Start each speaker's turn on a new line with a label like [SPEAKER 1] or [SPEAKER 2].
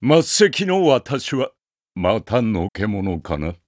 [SPEAKER 1] 末席の私はまたのけ者かな。